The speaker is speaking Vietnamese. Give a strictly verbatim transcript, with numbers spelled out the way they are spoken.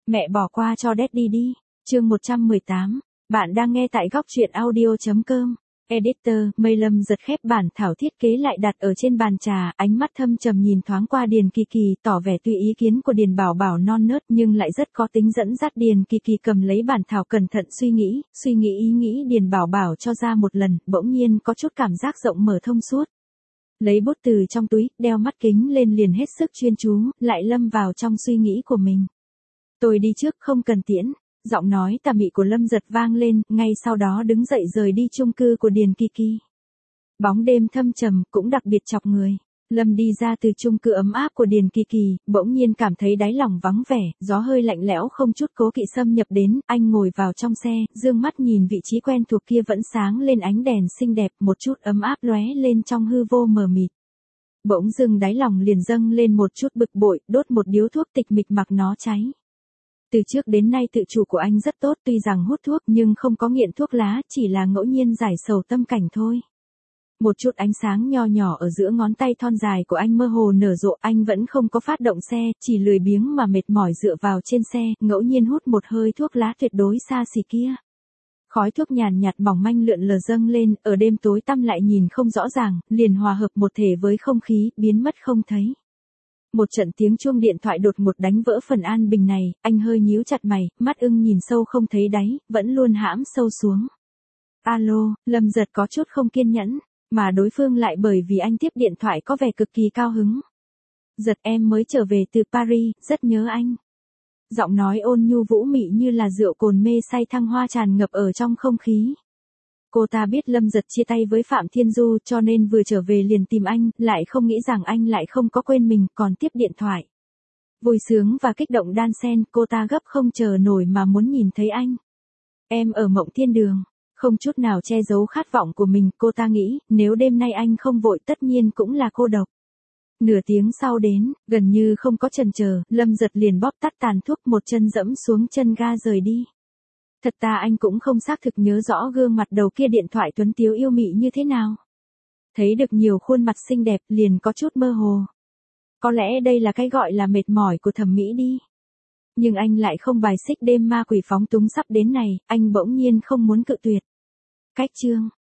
Mẹ bỏ qua cho Daddy đi. Chương một trăm mười tám. Bạn đang nghe tại góc truyện audio chấm com. Editor, Mây Lâm giật khép bản thảo thiết kế lại đặt ở trên bàn trà, ánh mắt thâm trầm nhìn thoáng qua Điền Kỳ Kỳ, tỏ vẻ tùy ý kiến của Điền Bảo Bảo non nớt nhưng lại rất có tính dẫn dắt. Điền Kỳ Kỳ cầm lấy bản thảo cẩn thận suy nghĩ, suy nghĩ ý nghĩ Điền Bảo Bảo cho ra một lần, bỗng nhiên có chút cảm giác rộng mở thông suốt. Lấy bút từ trong túi, đeo mắt kính lên liền hết sức chuyên chú, lại lâm vào trong suy nghĩ của mình. Tôi đi trước, không cần tiễn. Giọng nói tà mị của Lâm Giật vang lên, ngay sau đó đứng dậy rời đi chung cư của Điền Kỳ Kỳ. Bóng đêm thâm trầm, cũng đặc biệt chọc người. Lâm đi ra từ chung cư ấm áp của Điền Kỳ Kỳ, bỗng nhiên cảm thấy đáy lòng vắng vẻ, gió hơi lạnh lẽo không chút cố kỵ xâm nhập đến, anh ngồi vào trong xe, dương mắt nhìn vị trí quen thuộc kia vẫn sáng lên ánh đèn xinh đẹp, một chút ấm áp lóe lên trong hư vô mờ mịt. Bỗng dưng đáy lòng liền dâng lên một chút bực bội, đốt một điếu thuốc tịch mịch mặc nó cháy. Từ trước đến nay tự chủ của anh rất tốt, tuy rằng hút thuốc nhưng không có nghiện thuốc lá, chỉ là ngẫu nhiên giải sầu tâm cảnh thôi. Một chút ánh sáng nho nhỏ ở giữa ngón tay thon dài của anh mơ hồ nở rộ, anh vẫn không có phát động xe, chỉ lười biếng mà mệt mỏi dựa vào trên xe, ngẫu nhiên hút một hơi thuốc lá tuyệt đối xa xỉ kia. Khói thuốc nhàn nhạt mỏng manh lượn lờ dâng lên, ở đêm tối tăm lại nhìn không rõ ràng, liền hòa hợp một thể với không khí, biến mất không thấy. Một trận tiếng chuông điện thoại đột ngột đánh vỡ phần an bình này, anh hơi nhíu chặt mày, mắt ưng nhìn sâu không thấy đáy, vẫn luôn hãm sâu xuống. Alo, Lâm Giật có chút không kiên nhẫn, mà đối phương lại bởi vì anh tiếp điện thoại có vẻ cực kỳ cao hứng. Giật, em mới trở về từ Paris, rất nhớ anh. Giọng nói ôn nhu vũ mị như là rượu cồn mê say thăng hoa tràn ngập ở trong không khí. Cô ta biết Lâm Giật chia tay với Phạm Thiên Du cho nên vừa trở về liền tìm anh, lại không nghĩ rằng anh lại không có quên mình, còn tiếp điện thoại. Vui sướng và kích động đan xen, cô ta gấp không chờ nổi mà muốn nhìn thấy anh. Em ở Mộng Thiên Đường, không chút nào che giấu khát vọng của mình, cô ta nghĩ, nếu đêm nay anh không vội tất nhiên cũng là cô độc. Nửa tiếng sau đến, gần như không có chần chờ, Lâm Giật liền bóp tắt tàn thuốc, một chân dẫm xuống chân ga rời đi. Thật ta anh cũng không xác thực nhớ rõ gương mặt đầu kia điện thoại tuấn tiếu yêu mị như thế nào. Thấy được nhiều khuôn mặt xinh đẹp liền có chút mơ hồ. Có lẽ đây là cái gọi là mệt mỏi của thẩm mỹ đi. Nhưng anh lại không bài xích đêm ma quỷ phóng túng sắp đến này, anh bỗng nhiên không muốn cự tuyệt. Cách chương,